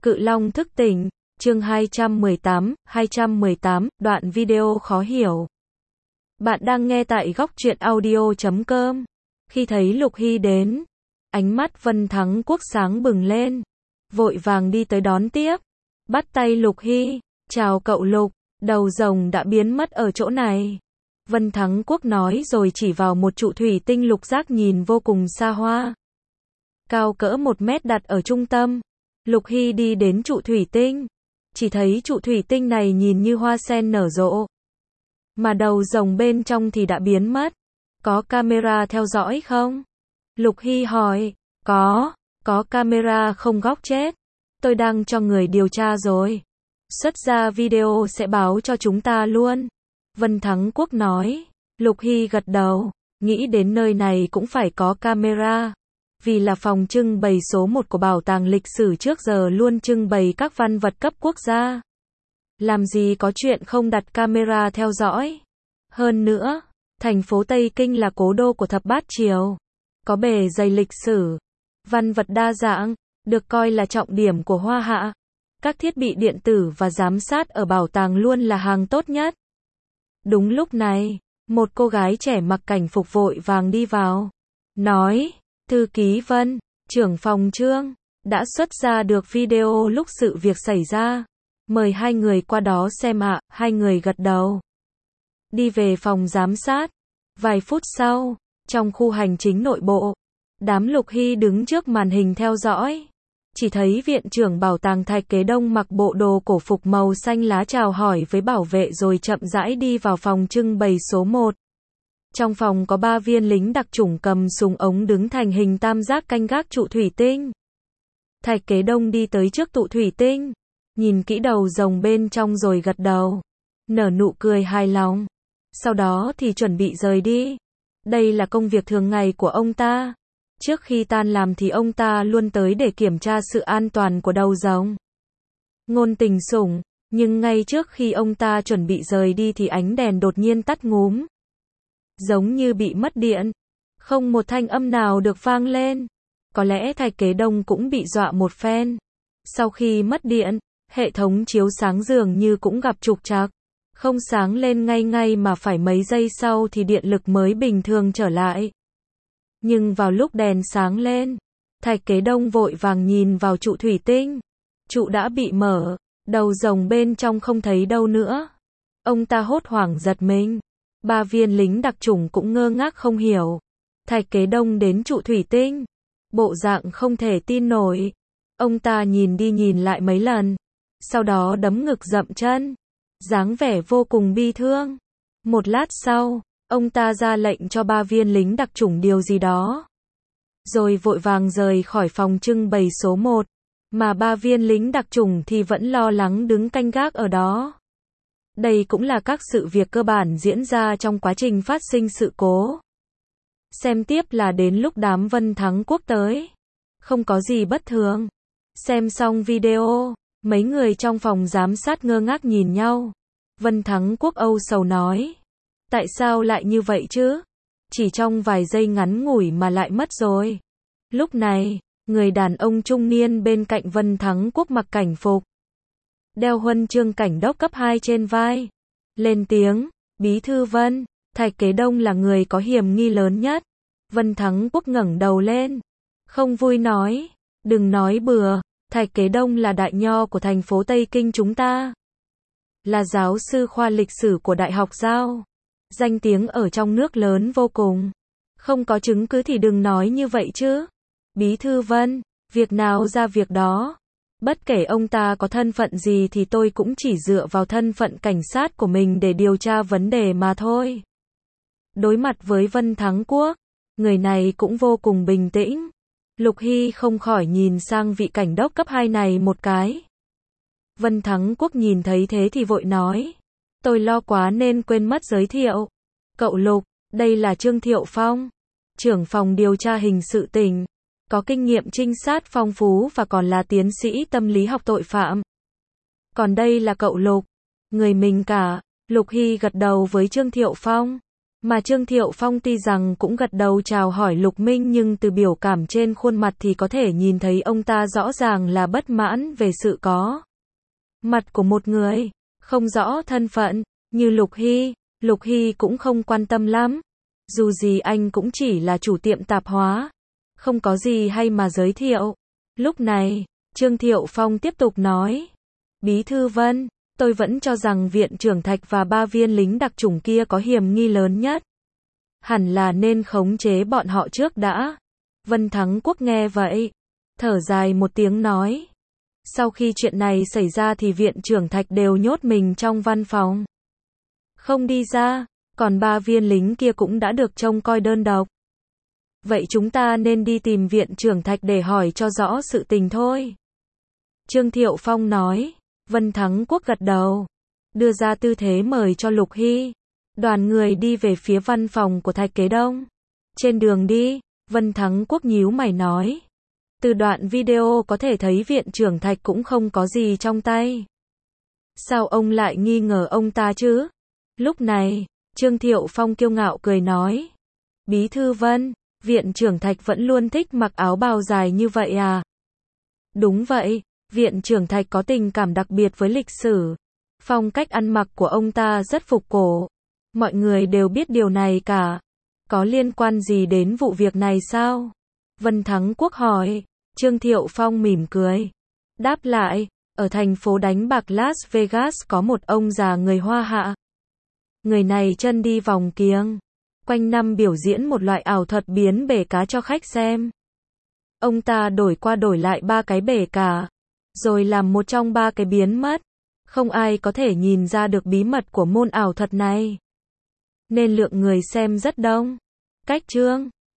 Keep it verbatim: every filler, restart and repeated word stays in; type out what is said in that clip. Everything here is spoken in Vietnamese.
Cự Long thức tỉnh, chương hai trăm mười tám, hai trăm mười tám, đoạn video khó hiểu. Bạn đang nghe tại góc truyện audio chấm com. Khi thấy Lục Hy đến, ánh mắt Vân Thắng Quốc sáng bừng lên, vội vàng đi tới đón tiếp, bắt tay Lục Hy, chào cậu Lục, đầu rồng đã biến mất ở chỗ này. Vân Thắng Quốc nói rồi chỉ vào một trụ thủy tinh lục giác nhìn vô cùng xa hoa. Cao cỡ một mét đặt ở trung tâm. Lục Hy đi đến trụ thủy tinh, chỉ thấy trụ thủy tinh này nhìn như hoa sen nở rộ, mà đầu rồng bên trong thì đã biến mất. Có camera theo dõi không? Lục Hy hỏi. Có, có camera không góc chết. Tôi đang cho người điều tra rồi. Xuất ra video sẽ báo cho chúng ta luôn. Vân Thắng Quốc nói. Lục Hy gật đầu, nghĩ đến nơi này cũng phải có camera. Vì là phòng trưng bày số một của bảo tàng lịch sử trước giờ luôn trưng bày các văn vật cấp quốc gia. Làm gì có chuyện không đặt camera theo dõi. Hơn nữa, thành phố Tây Kinh là cố đô của thập bát triều. Có bề dày lịch sử, văn vật đa dạng, được coi là trọng điểm của Hoa Hạ. Các thiết bị điện tử và giám sát ở bảo tàng luôn là hàng tốt nhất. Đúng lúc này, một cô gái trẻ mặc cảnh phục vội vàng đi vào. Nói, thư ký Vân, trưởng phòng Trương, đã xuất ra được video lúc sự việc xảy ra. Mời hai người qua đó xem ạ. Hai người gật đầu. Đi về phòng giám sát. Vài phút sau, trong khu hành chính nội bộ, đám Lục Hy đứng trước màn hình theo dõi. Chỉ thấy viện trưởng bảo tàng Thạch Kế Đông mặc bộ đồ cổ phục màu xanh lá chào hỏi với bảo vệ rồi chậm rãi đi vào phòng trưng bày số một. Trong phòng có ba viên lính đặc chủng cầm súng ống đứng thành hình tam giác canh gác trụ thủy tinh. Thạch Kế Đông đi tới trước trụ thủy tinh, nhìn kỹ đầu rồng bên trong rồi gật đầu, nở nụ cười hài lòng. Sau đó thì chuẩn bị rời đi. Đây là công việc thường ngày của ông ta. Trước khi tan làm thì ông ta luôn tới để kiểm tra sự an toàn của đầu rồng. Ngôn Tình Sủng, nhưng ngay trước khi ông ta chuẩn bị rời đi thì ánh đèn đột nhiên tắt ngúm. Giống như bị mất điện. Không một thanh âm nào được vang lên. Có lẽ Thạch Kế Đông cũng bị dọa một phen. Sau khi mất điện, hệ thống chiếu sáng dường như cũng gặp trục trặc. Không sáng lên ngay ngay mà phải mấy giây sau thì điện lực mới bình thường trở lại. Nhưng vào lúc đèn sáng lên, Thạch Kế Đông vội vàng nhìn vào trụ thủy tinh. Trụ đã bị mở, đầu rồng bên trong không thấy đâu nữa. Ông ta hốt hoảng giật mình. Ba viên lính đặc chủng cũng ngơ ngác không hiểu. Thạch Kế Đông đến trụ thủy tinh, bộ dạng không thể tin nổi. Ông ta nhìn đi nhìn lại mấy lần, sau đó đấm ngực dậm chân, dáng vẻ vô cùng bi thương. Một lát sau, ông ta ra lệnh cho ba viên lính đặc chủng điều gì đó, rồi vội vàng rời khỏi phòng trưng bày số một, mà ba viên lính đặc chủng thì vẫn lo lắng đứng canh gác ở đó. Đây cũng là các sự việc cơ bản diễn ra trong quá trình phát sinh sự cố. Xem tiếp là đến lúc đám Vân Thắng Quốc tới. Không có gì bất thường. Xem xong video, mấy người trong phòng giám sát ngơ ngác nhìn nhau. Vân Thắng Quốc âu sầu nói. Tại sao lại như vậy chứ? Chỉ trong vài giây ngắn ngủi mà lại mất rồi. Lúc này, người đàn ông trung niên bên cạnh Vân Thắng Quốc mặc cảnh phục, đeo huân chương cảnh đốc cấp hai trên vai, lên tiếng, Bí thư Vân, Thạch Kế Đông là người có hiểm nghi lớn nhất. Vân Thắng Quốc ngẩng đầu lên, không vui nói, đừng nói bừa, Thạch Kế Đông là đại nho của thành phố Tây Kinh chúng ta, là giáo sư khoa lịch sử của Đại học Giao, danh tiếng ở trong nước lớn vô cùng. Không có chứng cứ thì đừng nói như vậy chứ. Bí thư Vân, việc nào ra việc đó. Bất kể ông ta có thân phận gì thì tôi cũng chỉ dựa vào thân phận cảnh sát của mình để điều tra vấn đề mà thôi. Đối mặt với Vân Thắng Quốc, người này cũng vô cùng bình tĩnh. Lục Hy không khỏi nhìn sang vị cảnh đốc cấp hai này một cái. Vân Thắng Quốc nhìn thấy thế thì vội nói. Tôi lo quá nên quên mất giới thiệu. Cậu Lục, đây là Trương Thiệu Phong, trưởng phòng điều tra hình sự tỉnh. Có kinh nghiệm trinh sát phong phú và còn là tiến sĩ tâm lý học tội phạm. Còn đây là cậu Lục, người mình cả. Lục Hy gật đầu với Trương Thiệu Phong. Mà Trương Thiệu Phong tuy rằng cũng gật đầu chào hỏi Lục Minh nhưng từ biểu cảm trên khuôn mặt thì có thể nhìn thấy ông ta rõ ràng là bất mãn về sự có mặt của một người không rõ thân phận như Lục Hy. Lục Hy cũng không quan tâm lắm. Dù gì anh cũng chỉ là chủ tiệm tạp hóa, không có gì hay mà giới thiệu. Lúc này, Trương Thiệu Phong tiếp tục nói. Bí thư Vân, tôi vẫn cho rằng viện trưởng Thạch và ba viên lính đặc chủng kia có hiểm nghi lớn nhất. Hẳn là nên khống chế bọn họ trước đã. Vân Thắng Quốc nghe vậy, thở dài một tiếng nói. Sau khi chuyện này xảy ra thì viện trưởng Thạch đều nhốt mình trong văn phòng, không đi ra, còn ba viên lính kia cũng đã được trông coi đơn độc. Vậy chúng ta nên đi tìm viện trưởng Thạch để hỏi cho rõ sự tình thôi. Trương Thiệu Phong nói. Vân Thắng Quốc gật đầu, đưa ra tư thế mời cho Lục Hy. Đoàn người đi về phía văn phòng của Thạch Kế Đông. Trên đường đi, Vân Thắng Quốc nhíu mày nói. Từ đoạn video có thể thấy viện trưởng Thạch cũng không có gì trong tay. Sao ông lại nghi ngờ ông ta chứ? Lúc này, Trương Thiệu Phong kiêu ngạo cười nói. Bí thư Vân, viện trưởng Thạch vẫn luôn thích mặc áo bào dài như vậy à? Đúng vậy, viện trưởng Thạch có tình cảm đặc biệt với lịch sử. Phong cách ăn mặc của ông ta rất phục cổ. Mọi người đều biết điều này cả. Có liên quan gì đến vụ việc này sao? Vân Thắng Quốc hỏi. Trương Thiệu Phong mỉm cười. Đáp lại, ở thành phố đánh bạc Las Vegas có một ông già người Hoa Hạ. Người này chân đi vòng kiếng, quanh năm biểu diễn một loại ảo thuật biến bể cá cho khách xem. Ông ta đổi qua đổi lại ba cái bể cá, rồi làm một trong ba cái biến mất. Không ai có thể nhìn ra được bí mật của môn ảo thuật này. Nên lượng người xem rất đông. Cách chương